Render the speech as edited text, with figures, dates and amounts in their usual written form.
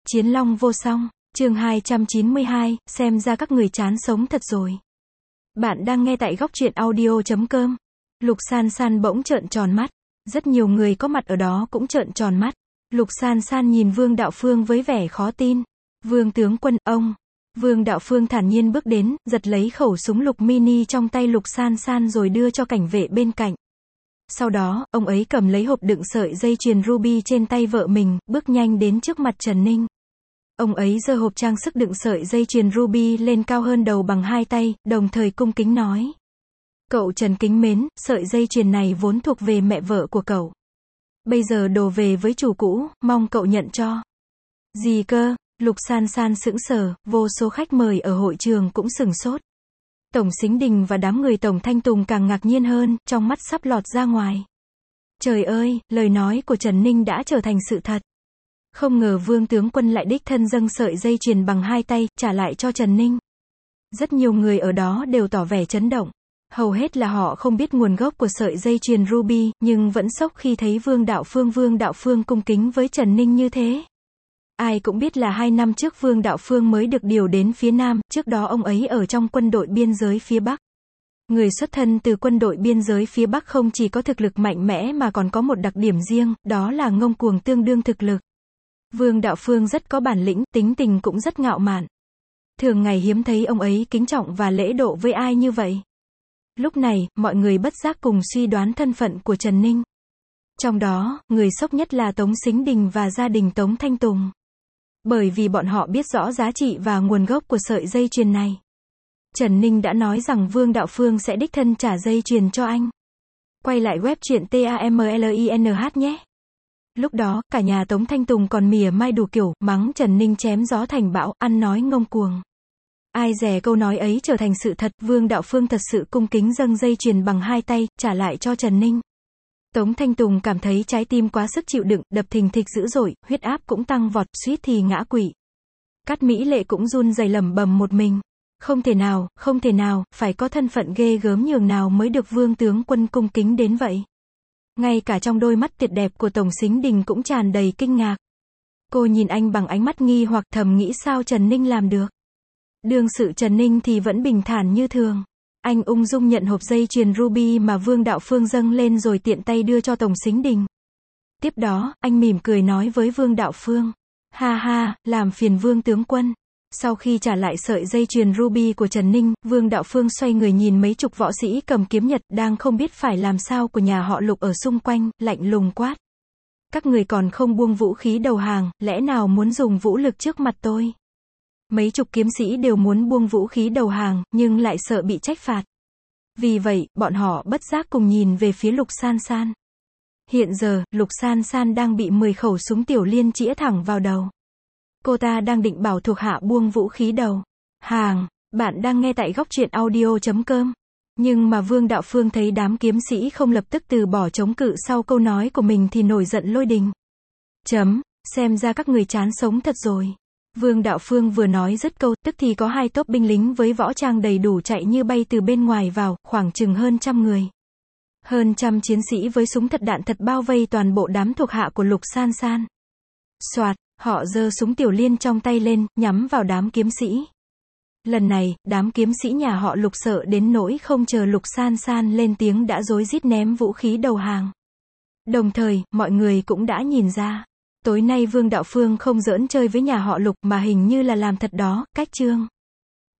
Chiến long vô song, chương 292, xem ra các người chán sống thật rồi. Bạn đang nghe tại góc truyện audio.com. Lục San San bỗng trợn tròn mắt. Rất nhiều người có mặt ở đó cũng trợn tròn mắt. Lục San San nhìn Vương Đạo Phương với vẻ khó tin. Vương tướng quân, ông. Vương Đạo Phương thản nhiên bước đến, giật lấy khẩu súng lục mini trong tay Lục San San rồi đưa cho cảnh vệ bên cạnh. Sau đó, ông ấy cầm lấy hộp đựng sợi dây chuyền ruby trên tay vợ mình, bước nhanh đến trước mặt Trần Ninh. Ông ấy giơ hộp trang sức đựng sợi dây chuyền ruby lên cao hơn đầu bằng hai tay, đồng thời cung kính nói. Cậu Trần kính mến, sợi dây chuyền này vốn thuộc về mẹ vợ của cậu. Bây giờ đồ về với chủ cũ, mong cậu nhận cho. Gì cơ? Lục San San sững sờ, vô số khách mời ở hội trường cũng sửng sốt. Tổng Sính Đình và đám người Tổng Thanh Tùng càng ngạc nhiên hơn, trong mắt sắp lọt ra ngoài. Trời ơi, lời nói của Trần Ninh đã trở thành sự thật. Không ngờ Vương tướng quân lại đích thân dâng sợi dây chuyền bằng hai tay, trả lại cho Trần Ninh. Rất nhiều người ở đó đều tỏ vẻ chấn động. Hầu hết là họ không biết nguồn gốc của sợi dây chuyền ruby, nhưng vẫn sốc khi thấy Vương Đạo Phương cung kính với Trần Ninh như thế. Ai cũng biết là 2 năm trước Vương Đạo Phương mới được điều đến phía Nam, trước đó ông ấy ở trong quân đội biên giới phía Bắc. Người xuất thân từ quân đội biên giới phía Bắc không chỉ có thực lực mạnh mẽ mà còn có một đặc điểm riêng, đó là ngông cuồng tương đương thực lực. Vương Đạo Phương rất có bản lĩnh, tính tình cũng rất ngạo mạn. Thường ngày hiếm thấy ông ấy kính trọng và lễ độ với ai như vậy. Lúc này, mọi người bất giác cùng suy đoán thân phận của Trần Ninh. Trong đó, người sốc nhất là Tống Sính Đình và gia đình Tống Thanh Tùng. Bởi vì bọn họ biết rõ giá trị và nguồn gốc của sợi dây chuyền này. Trần Ninh đã nói rằng Vương Đạo Phương sẽ đích thân trả dây chuyền cho anh. Quay lại web truyện TAMLINH nhé. Lúc đó, cả nhà Tống Thanh Tùng còn mỉa mai đủ kiểu, mắng Trần Ninh chém gió thành bão, ăn nói ngông cuồng. Ai dè câu nói ấy trở thành sự thật, Vương Đạo Phương thật sự cung kính dâng dây chuyền bằng hai tay, trả lại cho Trần Ninh. Tống Thanh Tùng cảm thấy trái tim quá sức chịu đựng, đập thình thịch dữ dội, huyết áp cũng tăng vọt, suýt thì ngã quỵ. Cát Mỹ Lệ cũng run rẩy lẩm bẩm một mình. Không thể nào, phải có thân phận ghê gớm nhường nào mới được Vương tướng quân cung kính đến vậy. Ngay cả trong đôi mắt tuyệt đẹp của Tổng Sính Đình cũng tràn đầy kinh ngạc. Cô nhìn anh bằng ánh mắt nghi hoặc thầm nghĩ sao Trần Ninh làm được. Đương sự Trần Ninh thì vẫn bình thản như thường. Anh ung dung nhận hộp dây chuyền ruby mà Vương Đạo Phương dâng lên rồi tiện tay đưa cho Tổng Sính Đình. Tiếp đó, anh mỉm cười nói với Vương Đạo Phương. Ha ha, làm phiền Vương tướng quân. Sau khi trả lại sợi dây chuyền ruby của Trần Ninh, Vương Đạo Phương xoay người nhìn mấy chục võ sĩ cầm kiếm nhật đang không biết phải làm sao của nhà họ Lục ở xung quanh, lạnh lùng quát. Các người còn không buông vũ khí đầu hàng, lẽ nào muốn dùng vũ lực trước mặt tôi? Mấy chục kiếm sĩ đều muốn buông vũ khí đầu hàng, nhưng lại sợ bị trách phạt. Vì vậy, bọn họ bất giác cùng nhìn về phía Lục San San. Hiện giờ, Lục San San đang bị 10 khẩu súng tiểu liên chĩa thẳng vào đầu. Cô ta đang định bảo thuộc hạ buông vũ khí đầu hàng. Bạn đang nghe tại góc truyện audio.com. Nhưng mà Vương Đạo Phương thấy đám kiếm sĩ không lập tức từ bỏ chống cự sau câu nói của mình thì nổi giận lôi đình. Xem ra các người chán sống thật rồi. Vương Đạo Phương vừa nói dứt câu, tức thì có 2 tốp binh lính với võ trang đầy đủ chạy như bay từ bên ngoài vào, khoảng chừng hơn 100 người. Hơn 100 chiến sĩ với súng thật đạn thật bao vây toàn bộ đám thuộc hạ của Lục San San. Soạt, họ giơ súng tiểu liên trong tay lên, nhắm vào đám kiếm sĩ. Lần này, đám kiếm sĩ nhà họ Lục sợ đến nỗi không chờ Lục San San lên tiếng đã rối rít ném vũ khí đầu hàng. Đồng thời, mọi người cũng đã nhìn ra. Tối nay Vương Đạo Phương không giỡn chơi với nhà họ Lục mà hình như là làm thật đó, cách chương.